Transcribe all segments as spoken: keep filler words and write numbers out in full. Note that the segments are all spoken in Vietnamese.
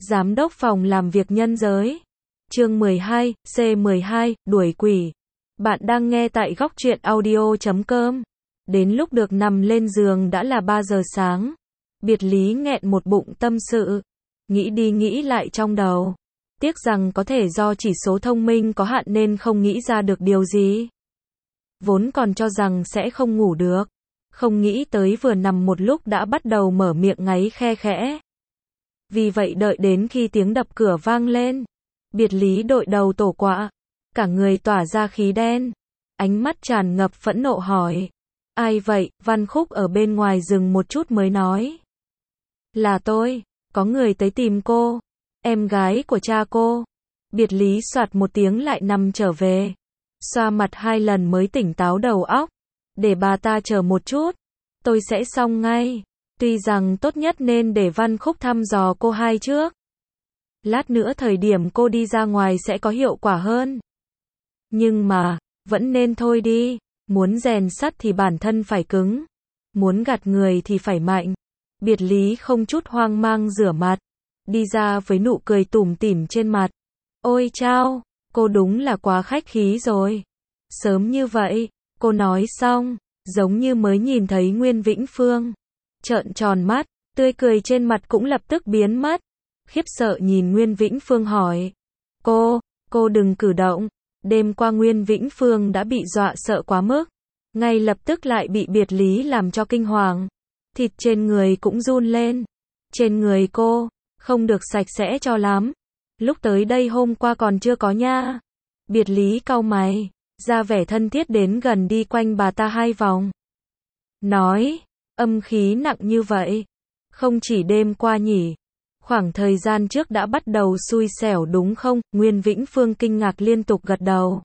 Giám đốc phòng làm việc nhân giới. Chương mười hai, C mười hai, đuổi quỷ. Bạn đang nghe tại góc truyện audio chấm com. Đến lúc được nằm lên giường đã là ba giờ sáng. Biệt Lý nghẹn một bụng tâm sự. Nghĩ đi nghĩ lại trong đầu. Tiếc rằng có thể do chỉ số thông minh có hạn nên không nghĩ ra được điều gì. Vốn còn cho rằng sẽ không ngủ được. Không nghĩ tới vừa nằm một lúc đã bắt đầu mở miệng ngáy khe khẽ. Vì vậy đợi đến khi tiếng đập cửa vang lên. Biệt Lý đội đầu tổ quạ. Cả người tỏa ra khí đen. Ánh mắt tràn ngập phẫn nộ hỏi. Ai vậy? Văn Khúc ở bên ngoài dừng một chút mới nói. Là tôi, có người tới tìm cô. Em gái của cha cô. Biệt Lý soạt một tiếng lại nằm trở về. Xoa mặt hai lần mới tỉnh táo đầu óc. Để bà ta chờ một chút. Tôi sẽ xong ngay. Tuy rằng tốt nhất nên để Văn Khúc thăm dò cô hai trước. Lát nữa thời điểm cô đi ra ngoài sẽ có hiệu quả hơn. Nhưng mà, vẫn nên thôi đi. Muốn rèn sắt thì bản thân phải cứng. Muốn gạt người thì phải mạnh. Biệt Lý không chút hoang mang rửa mặt. Đi ra với nụ cười tủm tỉm trên mặt. Ôi chao, cô đúng là quá khách khí rồi. Sớm như vậy, cô nói xong, giống như mới nhìn thấy Nguyên Vĩnh Phương. Trợn tròn mắt, tươi cười trên mặt cũng lập tức biến mất. Khiếp sợ nhìn Nguyên Vĩnh Phương hỏi. Cô, cô đừng cử động. Đêm qua Nguyên Vĩnh Phương đã bị dọa sợ quá mức. Ngay lập tức lại bị Biệt Lý làm cho kinh hoàng. Thịt trên người cũng run lên. Trên người cô, không được sạch sẽ cho lắm. Lúc tới đây hôm qua còn chưa có nha. Biệt Lý cau mày, ra vẻ thân thiết đến gần đi quanh bà ta hai vòng. Nói, âm khí nặng như vậy. Không chỉ đêm qua nhỉ. Khoảng thời gian trước đã bắt đầu xui xẻo đúng không? Nguyên Vĩnh Phương kinh ngạc liên tục gật đầu.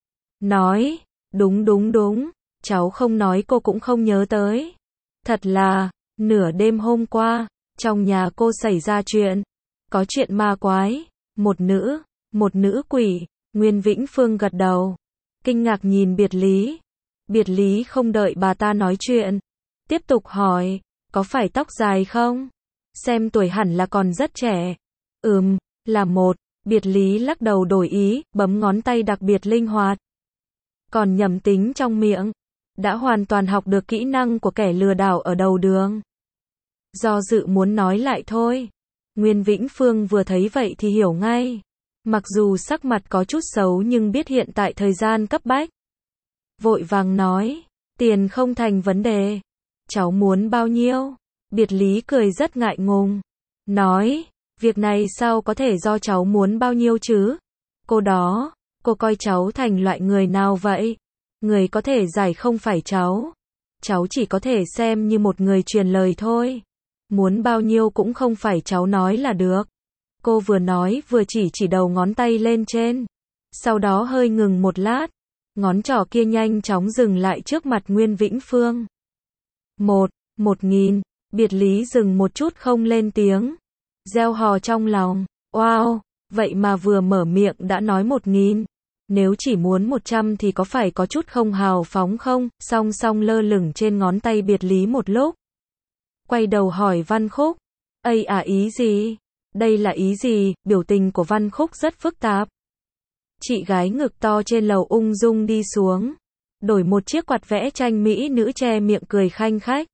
Nói, đúng đúng đúng, cháu không nói cô cũng không nhớ tới. Thật là, nửa đêm hôm qua, trong nhà cô xảy ra chuyện. Có chuyện ma quái, một nữ, một nữ quỷ. Nguyên Vĩnh Phương gật đầu. Kinh ngạc nhìn Biệt Lý. Biệt Lý không đợi bà ta nói chuyện. Tiếp tục hỏi, có phải tóc dài không? Xem tuổi hẳn là còn rất trẻ. Ừm, là một. Biệt Lý lắc đầu đổi ý, bấm ngón tay đặc biệt linh hoạt. Còn nhầm tính trong miệng. Đã hoàn toàn học được kỹ năng của kẻ lừa đảo ở đầu đường. Do dự muốn nói lại thôi. Nguyên Vĩnh Phương vừa thấy vậy thì hiểu ngay. Mặc dù sắc mặt có chút xấu nhưng biết hiện tại thời gian cấp bách. Vội vàng nói, tiền không thành vấn đề. Cháu muốn bao nhiêu? Biệt Lý cười rất ngại ngùng. Nói, việc này sao có thể do cháu muốn bao nhiêu chứ? Cô đó, cô coi cháu thành loại người nào vậy? Người có thể giải không phải cháu. Cháu chỉ có thể xem như một người truyền lời thôi. Muốn bao nhiêu cũng không phải cháu nói là được. Cô vừa nói vừa chỉ chỉ đầu ngón tay lên trên. Sau đó hơi ngừng một lát. Ngón trỏ kia nhanh chóng dừng lại trước mặt Nguyên Vĩnh Phương. Một, một nghìn. Biệt Lý dừng một chút không lên tiếng. Gieo hò trong lòng. Wow, vậy mà vừa mở miệng đã nói một nghìn. Nếu chỉ muốn một trăm thì có phải có chút không hào phóng không? Song song lơ lửng trên ngón tay Biệt Lý một lúc. Quay đầu hỏi Văn Khúc. Ây à ý gì? Đây là ý gì? Biểu tình của Văn Khúc rất phức tạp. Chị gái ngực to trên lầu ung dung đi xuống. Đổi một chiếc quạt vẽ tranh mỹ nữ che miệng cười khanh khách.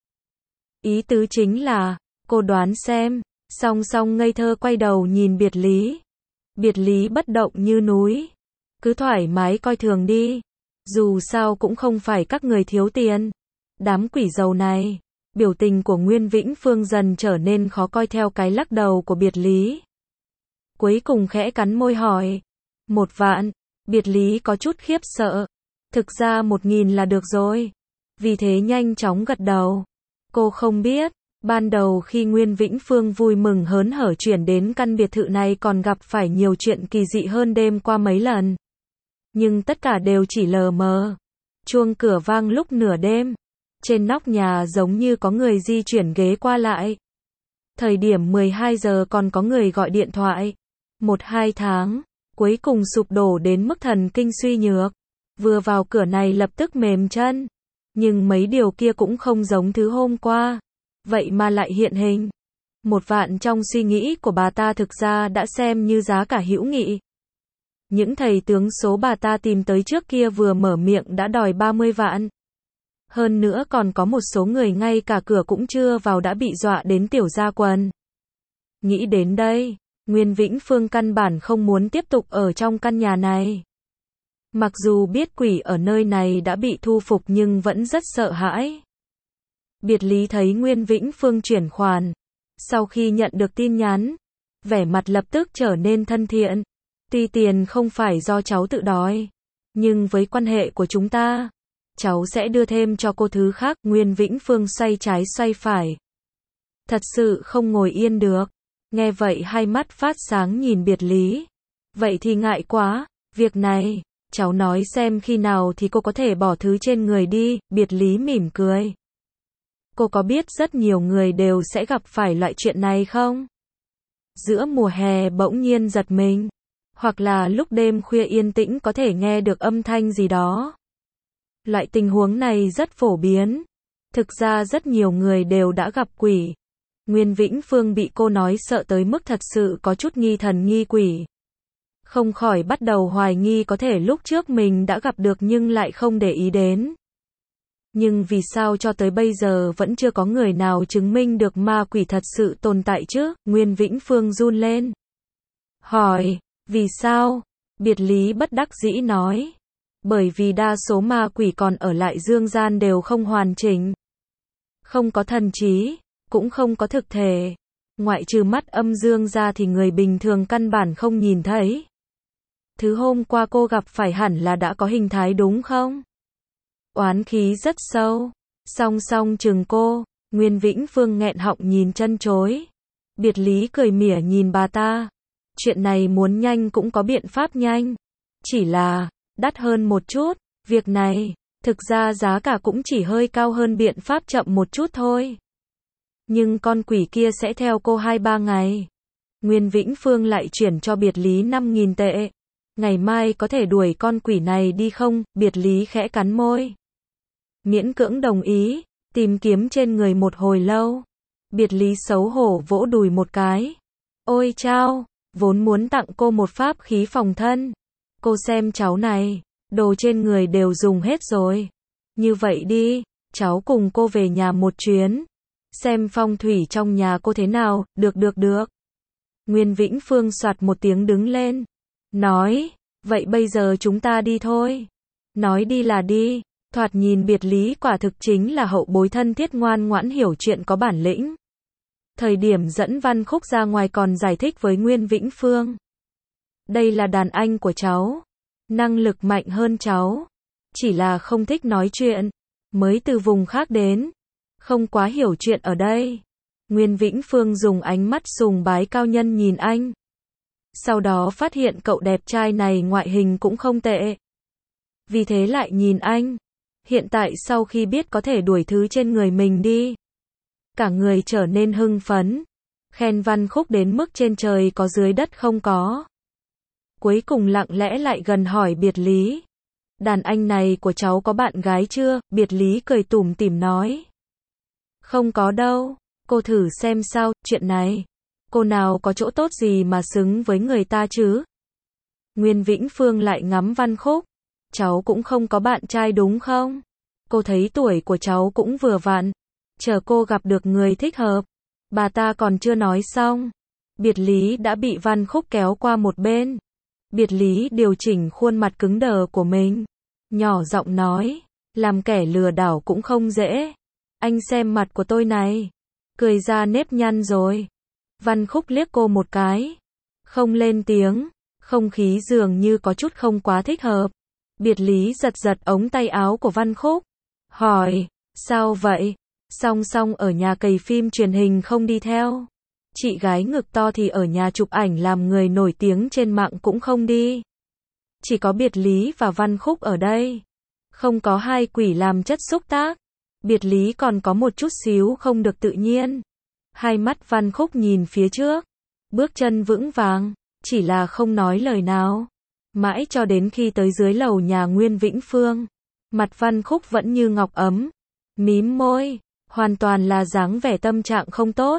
Ý tứ chính là, cô đoán xem. Song song ngây thơ quay đầu nhìn Biệt Lý. Biệt Lý bất động như núi. Cứ thoải mái coi thường đi. Dù sao cũng không phải các người thiếu tiền. Đám quỷ giàu này. Biểu tình của Nguyên Vĩnh Phương dần trở nên khó coi theo cái lắc đầu của Biệt Lý. Cuối cùng khẽ cắn môi hỏi. Một vạn. Biệt Lý có chút khiếp sợ. Thực ra một nghìn là được rồi. Vì thế nhanh chóng gật đầu. Cô không biết. Ban đầu khi Nguyên Vĩnh Phương vui mừng hớn hở chuyển đến căn biệt thự này còn gặp phải nhiều chuyện kỳ dị hơn đêm qua mấy lần. Nhưng tất cả đều chỉ lờ mờ. Chuông cửa vang lúc nửa đêm. Trên nóc nhà giống như có người di chuyển ghế qua lại. Thời điểm mười hai giờ còn có người gọi điện thoại. Một hai tháng, cuối cùng sụp đổ đến mức thần kinh suy nhược. Vừa vào cửa này lập tức mềm chân. Nhưng mấy điều kia cũng không giống thứ hôm qua. Vậy mà lại hiện hình. Một vạn trong suy nghĩ của bà ta thực ra đã xem như giá cả hữu nghị. Những thầy tướng số bà ta tìm tới trước kia vừa mở miệng đã đòi ba mươi vạn. Hơn nữa còn có một số người ngay cả cửa cũng chưa vào đã bị dọa đến tiểu ra quần. Nghĩ đến đây, Nguyên Vĩnh Phương căn bản không muốn tiếp tục ở trong căn nhà này. Mặc dù biết quỷ ở nơi này đã bị thu phục nhưng vẫn rất sợ hãi. Biệt Lý thấy Nguyên Vĩnh Phương chuyển khoản. Sau khi nhận được tin nhắn, vẻ mặt lập tức trở nên thân thiện. Tuy tiền không phải do cháu tự đòi, nhưng với quan hệ của chúng ta, cháu sẽ đưa thêm cho cô thứ khác. Nguyên Vĩnh Phương xoay trái xoay phải. Thật sự không ngồi yên được. Nghe vậy hai mắt phát sáng nhìn Biệt Lý. Vậy thì ngại quá, việc này, cháu nói xem khi nào thì cô có thể bỏ thứ trên người đi. Biệt Lý mỉm cười. Cô có biết rất nhiều người đều sẽ gặp phải loại chuyện này không? Giữa mùa hè bỗng nhiên giật mình. Hoặc là lúc đêm khuya yên tĩnh có thể nghe được âm thanh gì đó. Loại tình huống này rất phổ biến. Thực ra rất nhiều người đều đã gặp quỷ. Nguyên Vĩnh Phương bị cô nói sợ tới mức thật sự có chút nghi thần nghi quỷ. Không khỏi bắt đầu hoài nghi có thể lúc trước mình đã gặp được nhưng lại không để ý đến. Nhưng vì sao cho tới bây giờ vẫn chưa có người nào chứng minh được ma quỷ thật sự tồn tại chứ? Nguyên Vĩnh Phương run lên. Hỏi, vì sao? Biệt Lý bất đắc dĩ nói. Bởi vì đa số ma quỷ còn ở lại dương gian đều không hoàn chỉnh. Không có thần trí, cũng không có thực thể. Ngoại trừ mắt âm dương ra thì người bình thường căn bản không nhìn thấy. Thứ hôm qua cô gặp phải hẳn là đã có hình thái đúng không? Oán khí rất sâu. Song song chừng cô, Nguyên Vĩnh Phương nghẹn họng nhìn chân chối. Biệt Lý cười mỉa nhìn bà ta. Chuyện này muốn nhanh cũng có biện pháp nhanh. Chỉ là, đắt hơn một chút. Việc này, thực ra giá cả cũng chỉ hơi cao hơn biện pháp chậm một chút thôi. Nhưng con quỷ kia sẽ theo cô hai ba ngày. Nguyên Vĩnh Phương lại chuyển cho Biệt Lý năm nghìn tệ. Ngày mai có thể đuổi con quỷ này đi không? Biệt Lý khẽ cắn môi. Miễn cưỡng đồng ý, tìm kiếm trên người một hồi lâu. Biệt Lý xấu hổ vỗ đùi một cái. Ôi chao, vốn muốn tặng cô một pháp khí phòng thân. Cô xem cháu này, đồ trên người đều dùng hết rồi. Như vậy đi, cháu cùng cô về nhà một chuyến. Xem phong thủy trong nhà cô thế nào, được được được. Nguyên Vĩnh Phương soạt một tiếng đứng lên. Nói, vậy bây giờ chúng ta đi thôi. Nói đi là đi. Thoạt nhìn Biệt Lý quả thực chính là hậu bối thân thiết ngoan ngoãn hiểu chuyện có bản lĩnh. Thời điểm dẫn Văn Khúc ra ngoài còn giải thích với Nguyên Vĩnh Phương. Đây là đàn anh của cháu. Năng lực mạnh hơn cháu. Chỉ là không thích nói chuyện. Mới từ vùng khác đến. Không quá hiểu chuyện ở đây. Nguyên Vĩnh Phương dùng ánh mắt sùng bái cao nhân nhìn anh. Sau đó phát hiện cậu đẹp trai này ngoại hình cũng không tệ. Vì thế lại nhìn anh. Hiện tại sau khi biết có thể đuổi thứ trên người mình đi. Cả người trở nên hưng phấn. Khen Văn Khúc đến mức trên trời có dưới đất không có. Cuối cùng lặng lẽ lại gần hỏi Biệt Lý. Đàn anh này của cháu có bạn gái chưa? Biệt Lý cười tủm tỉm nói. Không có đâu. Cô thử xem sao, chuyện này. Cô nào có chỗ tốt gì mà xứng với người ta chứ? Nguyên Vĩnh Phương lại ngắm Văn Khúc. Cháu cũng không có bạn trai đúng không? Cô thấy tuổi của cháu cũng vừa vặn. Chờ cô gặp được người thích hợp. Bà ta còn chưa nói xong. Biệt Lý đã bị Văn Khúc kéo qua một bên. Biệt Lý điều chỉnh khuôn mặt cứng đờ của mình. Nhỏ giọng nói. Làm kẻ lừa đảo cũng không dễ. Anh xem mặt của tôi này. Cười ra nếp nhăn rồi. Văn Khúc liếc cô một cái. Không lên tiếng. Không khí dường như có chút không quá thích hợp. Biệt Lý giật giật ống tay áo của Văn Khúc. Hỏi. Sao vậy? Song song ở nhà cày phim truyền hình không đi theo. Chị gái ngực to thì ở nhà chụp ảnh làm người nổi tiếng trên mạng cũng không đi. Chỉ có Biệt Lý và Văn Khúc ở đây. Không có hai quỷ làm chất xúc tác. Biệt Lý còn có một chút xíu không được tự nhiên. Hai mắt Văn Khúc nhìn phía trước. Bước chân vững vàng. Chỉ là không nói lời nào. Mãi cho đến khi tới dưới lầu nhà Nguyên Vĩnh Phương. Mặt Văn Khúc vẫn như ngọc ấm. Mím môi. Hoàn toàn là dáng vẻ tâm trạng không tốt.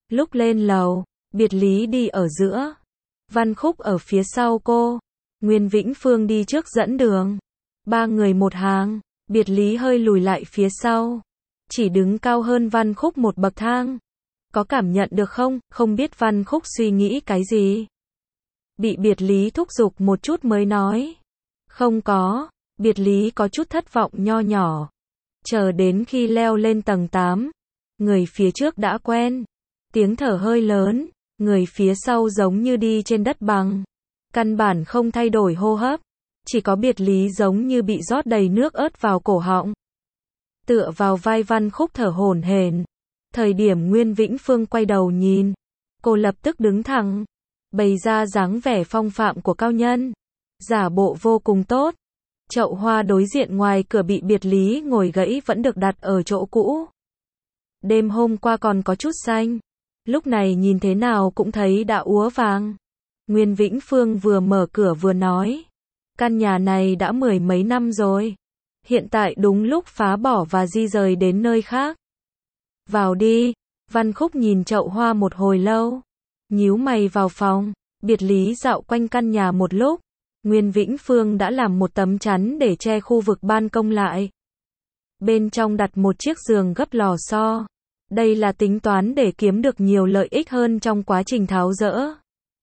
Lúc lên lầu, Biệt Lý đi ở giữa, Văn Khúc ở phía sau cô, Nguyên Vĩnh Phương đi trước dẫn đường. Ba người một hàng, Biệt Lý hơi lùi lại phía sau, chỉ đứng cao hơn Văn Khúc một bậc thang. Có cảm nhận được không, không biết Văn Khúc suy nghĩ cái gì? Bị Biệt Lý thúc giục một chút mới nói. Không có, Biệt Lý có chút thất vọng nho nhỏ. Chờ đến khi leo lên tầng tám, người phía trước đã quen. Tiếng thở hơi lớn, người phía sau giống như đi trên đất bằng. Căn bản không thay đổi hô hấp. Chỉ có Biệt Lý giống như bị rót đầy nước ớt vào cổ họng. Tựa vào vai Văn Khúc thở hổn hển. Thời điểm Nguyên Vĩnh Phương quay đầu nhìn, cô lập tức đứng thẳng, bày ra dáng vẻ phong phạm của cao nhân, giả bộ vô cùng tốt. Chậu hoa đối diện ngoài cửa bị Biệt Lý ngồi gãy vẫn được đặt ở chỗ cũ. Đêm hôm qua còn có chút xanh, lúc này nhìn thế nào cũng thấy đã úa vàng. Nguyên Vĩnh Phương vừa mở cửa vừa nói, căn nhà này đã mười mấy năm rồi, hiện tại đúng lúc phá bỏ và di rời đến nơi khác. Vào đi. Văn Khúc nhìn chậu hoa một hồi lâu, nhíu mày vào phòng. Biệt Lý dạo quanh căn nhà một lúc. Nguyên Vĩnh Phương đã làm một tấm chắn để che khu vực ban công lại. Bên trong đặt một chiếc giường gấp lò xo. Đây là tính toán để kiếm được nhiều lợi ích hơn trong quá trình tháo dỡ.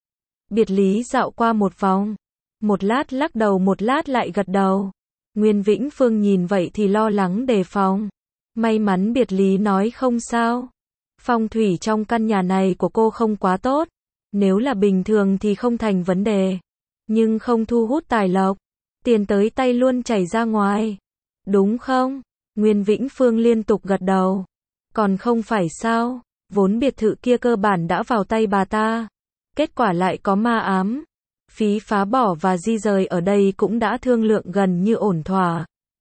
Biệt Lý dạo qua một vòng, một lát lắc đầu một lát lại gật đầu. Nguyên Vĩnh Phương nhìn vậy thì lo lắng đề phòng. May mắn Biệt Lý nói không sao. Phong thủy trong căn nhà này của cô không quá tốt. Nếu là bình thường thì không thành vấn đề. Nhưng không thu hút tài lộc. Tiền tới tay luôn chảy ra ngoài. Đúng không? Nguyên Vĩnh Phương liên tục gật đầu. Còn không phải sao? Vốn biệt thự kia cơ bản đã vào tay bà ta. Kết quả lại có ma ám. Phí phá bỏ và di rời ở đây cũng đã thương lượng gần như ổn thỏa.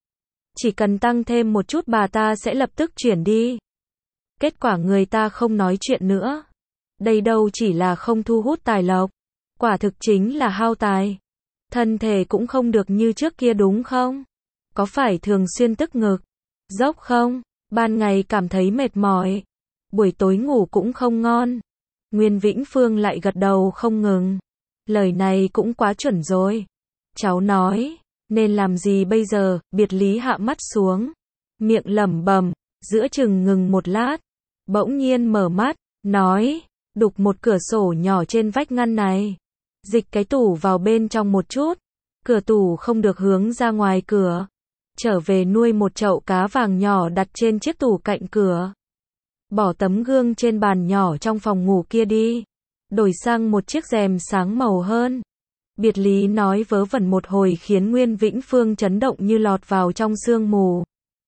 Chỉ cần tăng thêm một chút bà ta sẽ lập tức chuyển đi. Kết quả người ta không nói chuyện nữa. Đây đâu chỉ là không thu hút tài lộc. Quả thực chính là hao tài. Thân thể cũng không được như trước kia đúng không? Có phải thường xuyên tức ngực, dốc không? Ban ngày cảm thấy mệt mỏi. Buổi tối ngủ cũng không ngon. Nguyên Vĩnh Phương lại gật đầu không ngừng. Lời này cũng quá chuẩn rồi. Cháu nói. Nên làm gì bây giờ? Biệt Lý hạ mắt xuống, miệng lẩm bẩm, giữa chừng ngừng một lát, bỗng nhiên mở mắt, nói, đục một cửa sổ nhỏ trên vách ngăn này, dịch cái tủ vào bên trong một chút, cửa tủ không được hướng ra ngoài cửa, trở về nuôi một chậu cá vàng nhỏ đặt trên chiếc tủ cạnh cửa, bỏ tấm gương trên bàn nhỏ trong phòng ngủ kia đi, đổi sang một chiếc rèm sáng màu hơn. Biệt Lý nói vớ vẩn một hồi khiến Nguyên Vĩnh Phương chấn động như lọt vào trong sương mù.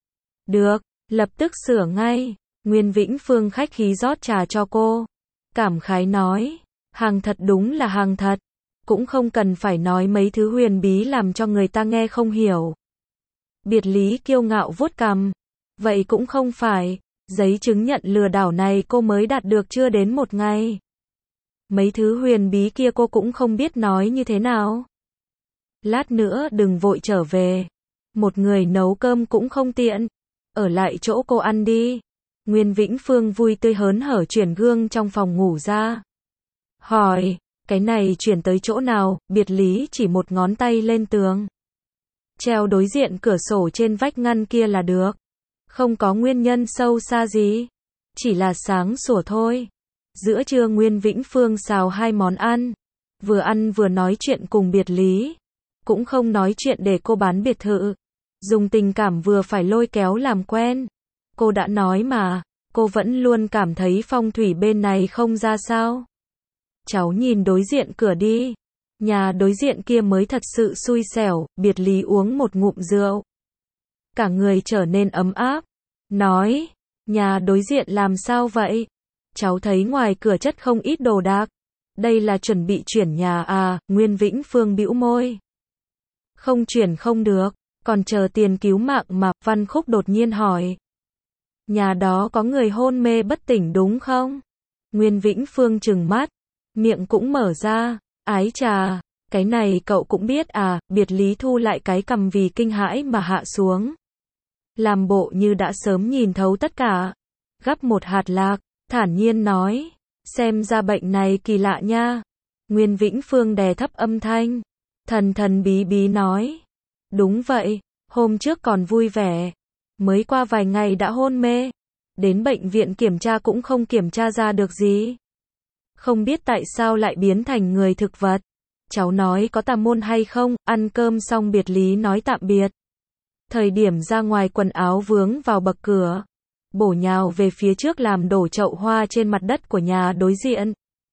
Được, lập tức sửa ngay. Nguyên Vĩnh Phương khách khí rót trà cho cô. Cảm khái nói, hàng thật đúng là hàng thật. Cũng không cần phải nói mấy thứ huyền bí làm cho người ta nghe không hiểu. Biệt Lý kiêu ngạo vuốt cằm. Vậy cũng không phải, giấy chứng nhận lừa đảo này cô mới đạt được chưa đến một ngày. Mấy thứ huyền bí kia cô cũng không biết nói như thế nào. Lát nữa đừng vội trở về. Một người nấu cơm cũng không tiện. Ở lại chỗ cô ăn đi. Nguyên Vĩnh Phương vui tươi hớn hở chuyển gương trong phòng ngủ ra. Hỏi, cái này chuyển tới chỗ nào? Biệt Lý chỉ một ngón tay lên tường. Treo đối diện cửa sổ trên vách ngăn kia là được. Không có nguyên nhân sâu xa gì. Chỉ là sáng sủa thôi. Giữa trưa Nguyên Vĩnh Phương xào hai món ăn. Vừa ăn vừa nói chuyện cùng Biệt Lý. Cũng không nói chuyện để cô bán biệt thự. Dùng tình cảm vừa phải lôi kéo làm quen. Cô đã nói mà, cô vẫn luôn cảm thấy phong thủy bên này không ra sao. Cháu nhìn đối diện cửa đi. Nhà đối diện kia mới thật sự xui xẻo. Biệt Lý uống một ngụm rượu. Cả người trở nên ấm áp. Nói, nhà đối diện làm sao vậy? Cháu thấy ngoài cửa chất không ít đồ đạc. Đây là chuẩn bị chuyển nhà à? Nguyên Vĩnh Phương bĩu môi. Không chuyển không được, còn chờ tiền cứu mạng mà. Văn Khúc đột nhiên hỏi. Nhà đó có người hôn mê bất tỉnh đúng không? Nguyên Vĩnh Phương trừng mắt, miệng cũng mở ra. Ái chà, cái này cậu cũng biết à? Biệt Lý thu lại cái cằm vì kinh hãi mà hạ xuống. Làm bộ như đã sớm nhìn thấu tất cả. Gắp một hạt lạc, thản nhiên nói, Xem ra bệnh này kỳ lạ nha. Nguyên Vĩnh Phương đè thấp âm thanh. Thần thần bí bí nói. Đúng vậy, hôm trước còn vui vẻ. Mới qua vài ngày đã hôn mê. Đến bệnh viện kiểm tra cũng không kiểm tra ra được gì. Không biết tại sao lại biến thành người thực vật. Cháu nói có tà môn hay không, ăn cơm xong Biệt Lý nói tạm biệt. Thời điểm ra ngoài quần áo vướng vào bậc cửa. Bổ nhào về phía trước làm đổ chậu hoa trên mặt đất của nhà đối diện.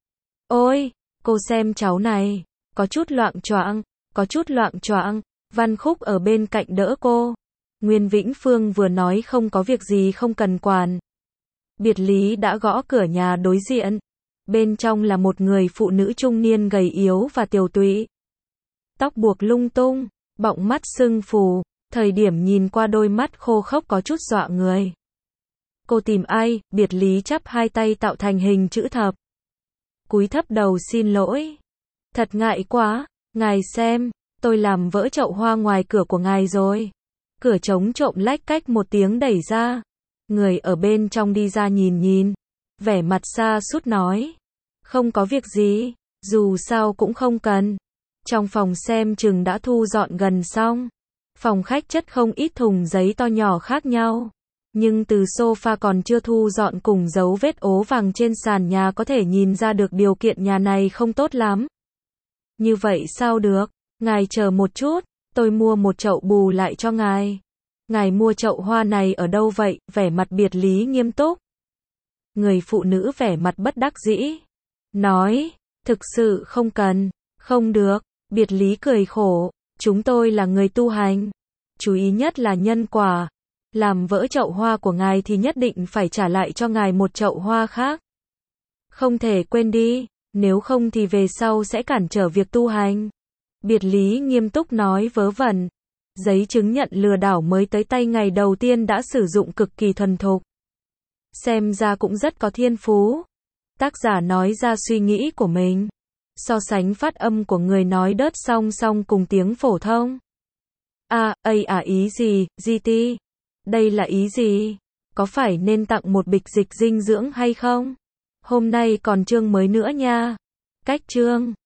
Ôi, cô xem cháu này, có chút loạng choạng, có chút loạng choạng. Văn Khúc ở bên cạnh đỡ cô. Nguyên Vĩnh Phương vừa nói không có việc gì không cần quản. Biệt Lý đã gõ cửa nhà đối diện. Bên trong là một người phụ nữ trung niên gầy yếu và tiều tụy. Tóc buộc lung tung, bọng mắt sưng phù, thời điểm nhìn qua đôi mắt khô khốc có chút dọa người. Cô tìm ai? Biệt Lý chắp hai tay tạo thành hình chữ thập. Cúi thấp đầu xin lỗi. Thật ngại quá, ngài xem, tôi làm vỡ chậu hoa ngoài cửa của ngài rồi. Cửa trống trộm lách cách một tiếng đẩy ra. Người ở bên trong đi ra nhìn nhìn. Vẻ mặt xa sút nói. Không có việc gì, dù sao cũng không cần. Trong phòng xem chừng đã thu dọn gần xong. Phòng khách chất không ít thùng giấy to nhỏ khác nhau. Nhưng từ sofa còn chưa thu dọn cùng dấu vết ố vàng trên sàn nhà có thể nhìn ra được điều kiện nhà này không tốt lắm. Như vậy sao được? Ngài chờ một chút, tôi mua một chậu bù lại cho ngài. Ngài mua chậu hoa này ở đâu vậy? Vẻ mặt Biệt Lý nghiêm túc. Người phụ nữ vẻ mặt bất đắc dĩ. Nói, thực sự không cần. Không được. Biệt Lý cười khổ. Chúng tôi là người tu hành. Chú ý nhất là nhân quả. Làm vỡ chậu hoa của ngài thì nhất định phải trả lại cho ngài một chậu hoa khác. Không thể quên đi, nếu không thì về sau sẽ cản trở việc tu hành. Biệt Lý nghiêm túc nói vớ vẩn. Giấy chứng nhận lừa đảo mới tới tay ngày đầu tiên đã sử dụng cực kỳ thuần thục. Xem ra cũng rất có thiên phú. Tác giả nói ra suy nghĩ của mình. So sánh phát âm của người nói đớt song song cùng tiếng phổ thông. À, ây à ý gì, giê tê? Đây là ý gì? Có phải nên tặng một bịch dịch dinh dưỡng hay không? Hôm nay còn chương mới nữa nha. Cách chương